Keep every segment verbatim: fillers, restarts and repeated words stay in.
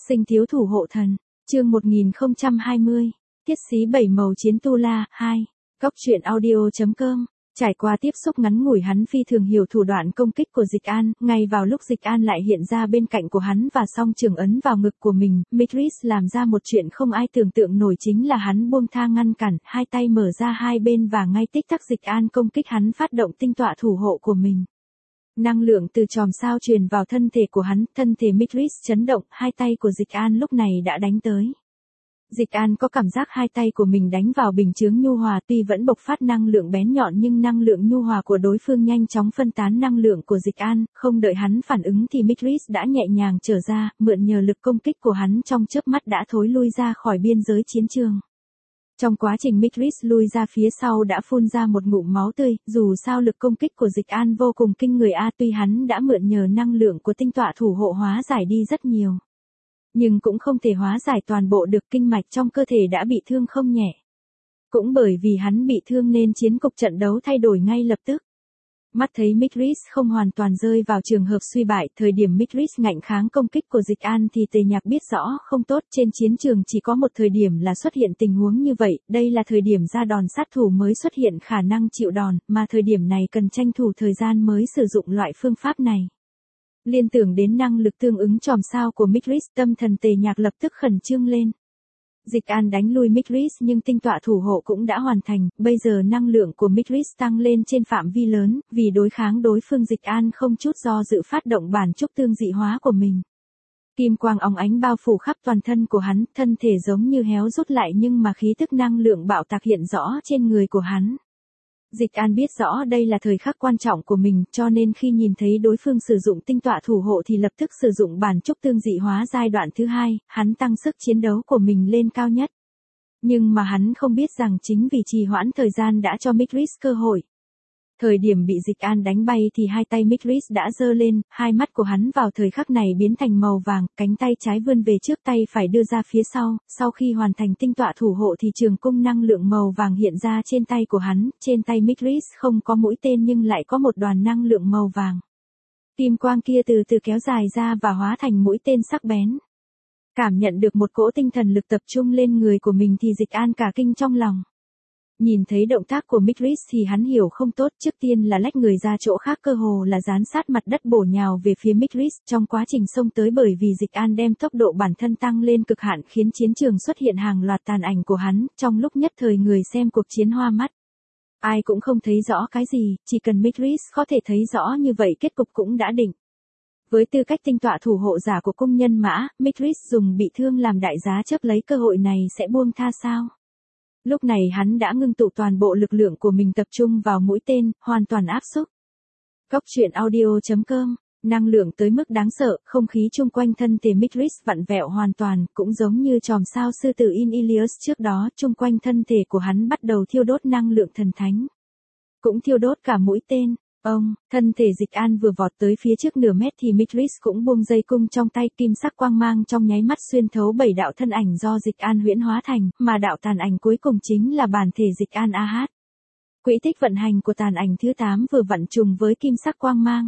Sinh thiếu thủ hộ thần, chương một nghìn không trăm hai mươi, thiết sĩ bảy màu chiến tu la, hai, góc truyện audio chấm com. Trải qua tiếp xúc ngắn ngủi hắn phi thường hiểu thủ đoạn công kích của Dịch An, ngay vào lúc Dịch An lại hiện ra bên cạnh của hắn và song trường ấn vào ngực của mình, Mitris làm ra một chuyện không ai tưởng tượng nổi chính là hắn buông tha ngăn cản, hai tay mở ra hai bên và ngay tích tắc Dịch An công kích hắn phát động tinh tọa thủ hộ của mình. Năng lượng từ chòm sao truyền vào thân thể của hắn, thân thể Mitris chấn động, hai tay của Dịch An lúc này đã đánh tới. Dịch An có cảm giác hai tay của mình đánh vào bình chướng nhu hòa, tuy vẫn bộc phát năng lượng bén nhọn nhưng năng lượng nhu hòa của đối phương nhanh chóng phân tán năng lượng của Dịch An, không đợi hắn phản ứng thì Mitris đã nhẹ nhàng trở ra, mượn nhờ lực công kích của hắn trong chớp mắt đã thối lui ra khỏi biên giới chiến trường. Trong quá trình Mitris lui ra phía sau đã phun ra một ngụm máu tươi, dù sao lực công kích của Dịch An vô cùng kinh người a, tuy hắn đã mượn nhờ năng lượng của tinh tọa thủ hộ hóa giải đi rất nhiều, nhưng cũng không thể hóa giải toàn bộ được, kinh mạch trong cơ thể đã bị thương không nhẹ. Cũng bởi vì hắn bị thương nên chiến cục trận đấu thay đổi ngay lập tức. Mắt thấy Mitris không hoàn toàn rơi vào trường hợp suy bại, thời điểm Mitris ngạnh kháng công kích của Dịch An thì Tề Nhạc biết rõ không tốt, trên chiến trường chỉ có một thời điểm là xuất hiện tình huống như vậy, đây là thời điểm ra đòn sát thủ mới xuất hiện khả năng chịu đòn, mà thời điểm này cần tranh thủ thời gian mới sử dụng loại phương pháp này. Liên tưởng đến năng lực tương ứng chòm sao của Mitris, tâm thần Tề Nhạc lập tức khẩn trương lên. Dịch An đánh lui Mitris nhưng tinh tọa thủ hộ cũng đã hoàn thành, bây giờ năng lượng của Mitris tăng lên trên phạm vi lớn, vì đối kháng đối phương Dịch An không chút do dự phát động bản trúc tương dị hóa của mình. Kim quang óng ánh bao phủ khắp toàn thân của hắn, thân thể giống như héo rút lại nhưng mà khí tức năng lượng bạo tạc hiện rõ trên người của hắn. Dịch An biết rõ đây là thời khắc quan trọng của mình, cho nên khi nhìn thấy đối phương sử dụng tinh tọa thủ hộ thì lập tức sử dụng bản trúc tương dị hóa giai đoạn thứ hai, hắn tăng sức chiến đấu của mình lên cao nhất. Nhưng mà hắn không biết rằng chính vì trì hoãn thời gian đã cho Mitris cơ hội. Thời điểm bị Dịch An đánh bay thì hai tay Mitris đã giơ lên, hai mắt của hắn vào thời khắc này biến thành màu vàng, cánh tay trái vươn về trước, tay phải đưa ra phía sau, sau khi hoàn thành tinh tọa thủ hộ thì trường cung năng lượng màu vàng hiện ra trên tay của hắn, trên tay Mitris không có mũi tên nhưng lại có một đoàn năng lượng màu vàng. Kim quang kia từ từ kéo dài ra và hóa thành mũi tên sắc bén. Cảm nhận được một cỗ tinh thần lực tập trung lên người của mình thì Dịch An cả kinh trong lòng. Nhìn thấy động tác của Mitris thì hắn hiểu không tốt, trước tiên là lách người ra chỗ khác, cơ hồ là dán sát mặt đất bổ nhào về phía Mitris, trong quá trình xông tới bởi vì Dịch An đem tốc độ bản thân tăng lên cực hạn khiến chiến trường xuất hiện hàng loạt tàn ảnh của hắn, trong lúc nhất thời người xem cuộc chiến hoa mắt. Ai cũng không thấy rõ cái gì, chỉ cần Mitris có thể thấy rõ như vậy kết cục cũng đã định. Với tư cách tinh tọa thủ hộ giả của cung nhân mã, Mitris dùng bị thương làm đại giá chấp lấy cơ hội này sẽ buông tha sao? Lúc này hắn đã ngưng tụ toàn bộ lực lượng của mình tập trung vào mũi tên, hoàn toàn áp xúc. Góc truyện audio chấm com, năng lượng tới mức đáng sợ, không khí chung quanh thân thể Mitris vặn vẹo hoàn toàn, cũng giống như chòm sao sư tử In Ilios trước đó, chung quanh thân thể của hắn bắt đầu thiêu đốt năng lượng thần thánh. Cũng thiêu đốt cả mũi tên. Ông, thân thể Dịch An vừa vọt tới phía trước nửa mét thì Mitris cũng buông dây cung trong tay, kim sắc quang mang trong nháy mắt xuyên thấu bảy đạo thân ảnh do Dịch An huyễn hóa thành, mà đạo tàn ảnh cuối cùng chính là bản thể Dịch An a hát. Quỹ tích vận hành của tàn ảnh thứ tám vừa vặn trùng với kim sắc quang mang.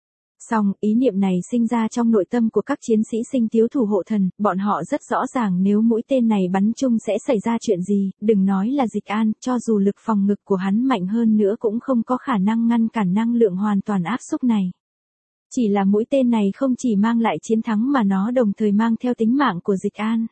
Song, ý niệm này sinh ra trong nội tâm của các chiến sĩ sinh thiếu thủ hộ thần, bọn họ rất rõ ràng nếu mũi tên này bắn chung sẽ xảy ra chuyện gì, đừng nói là Dịch An, cho dù lực phòng ngực của hắn mạnh hơn nữa cũng không có khả năng ngăn cản năng lượng hoàn toàn áp xúc này. Chỉ là mũi tên này không chỉ mang lại chiến thắng mà nó đồng thời mang theo tính mạng của Dịch An.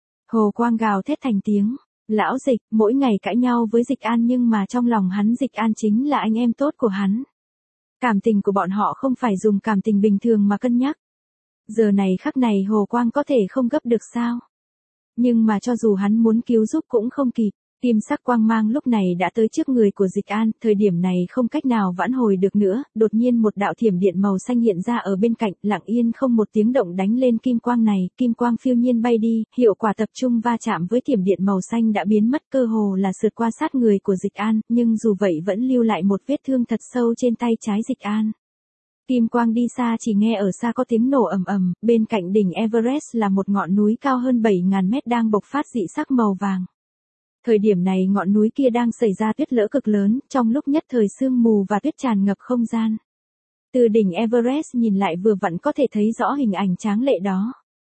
Hồ quang gào thét thành tiếng, lão Dịch, mỗi ngày cãi nhau với Dịch An nhưng mà trong lòng hắn Dịch An chính là anh em tốt của hắn. Cảm tình của bọn họ không phải dùng cảm tình bình thường mà cân nhắc. Giờ này khắc này Hồ Quang có thể không gấp được sao? Nhưng mà cho dù hắn muốn cứu giúp cũng không kịp. Kim sắc quang mang lúc này đã tới trước người của Dịch An, thời điểm này không cách nào vãn hồi được nữa, đột nhiên một đạo thiểm điện màu xanh hiện ra ở bên cạnh, lặng yên không một tiếng động đánh lên kim quang này, kim quang phiêu nhiên bay đi, hiệu quả tập trung va chạm với thiểm điện màu xanh đã biến mất, cơ hồ là sượt qua sát người của Dịch An, nhưng dù vậy vẫn lưu lại một vết thương thật sâu trên tay trái Dịch An. Kim quang đi xa, chỉ nghe ở xa có tiếng nổ ầm ầm, bên cạnh đỉnh Everest là một ngọn núi cao hơn bảy nghìn mét đang bộc phát dị sắc màu vàng. Thời điểm này ngọn núi kia đang xảy ra tuyết lở cực lớn, trong lúc nhất thời sương mù và tuyết tràn ngập không gian. Từ đỉnh Everest nhìn lại vừa vặn có thể thấy rõ hình ảnh tráng lệ đó.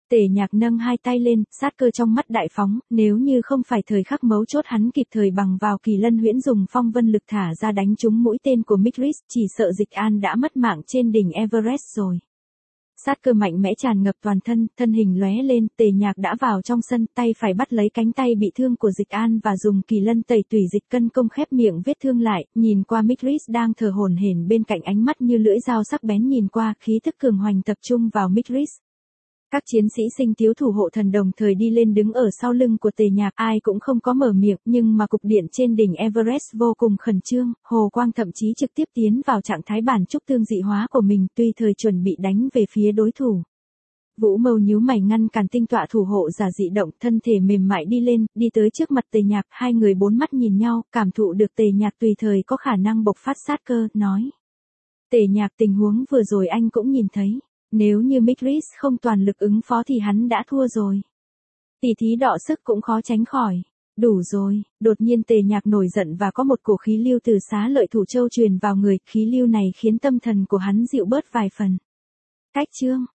Tề Nhạc nâng hai tay lên, sát cơ trong mắt đại phóng, nếu như không phải thời khắc mấu chốt hắn kịp thời bằng vào Kỳ Lân huyễn dùng phong vân lực thả ra đánh trúng mũi tên của Mithras, chỉ sợ Dịch An đã mất mạng trên đỉnh Everest rồi. Sát cơ mạnh mẽ tràn ngập toàn thân, thân hình lóe lên, Tề Nhạc đã vào trong sân, tay phải bắt lấy cánh tay bị thương của Dịch An và dùng Kỳ Lân tẩy tủy dịch cân công khép miệng vết thương lại, nhìn qua Mithras đang thở hổn hển bên cạnh, ánh mắt như lưỡi dao sắc bén nhìn qua, khí thức cường hoành tập trung vào Mithras. Các chiến sĩ sinh tiếu thủ hộ thần đồng thời đi lên đứng ở sau lưng của Tề Nhạc, ai cũng không có mở miệng, nhưng mà cục điện trên đỉnh Everest vô cùng khẩn trương, Hồ Quang thậm chí trực tiếp tiến vào trạng thái bản trúc tương dị hóa của mình, tùy thời chuẩn bị đánh về phía đối thủ. Vũ Mâu nhíu mày ngăn cản tinh tọa thủ hộ giả dị động, thân thể mềm mại đi lên, đi tới trước mặt Tề Nhạc, hai người bốn mắt nhìn nhau, cảm thụ được Tề Nhạc tùy thời có khả năng bộc phát sát cơ, nói. Tề Nhạc, tình huống vừa rồi anh cũng nhìn thấy. Nếu như Mithras không toàn lực ứng phó thì hắn đã thua rồi. Tỷ thí đọ sức cũng khó tránh khỏi. Đủ rồi, đột nhiên Tề Nhạc nổi giận và có một cổ khí lưu từ Xá Lợi Thủ Châu truyền vào người, khí lưu này khiến tâm thần của hắn dịu bớt vài phần. Cách chương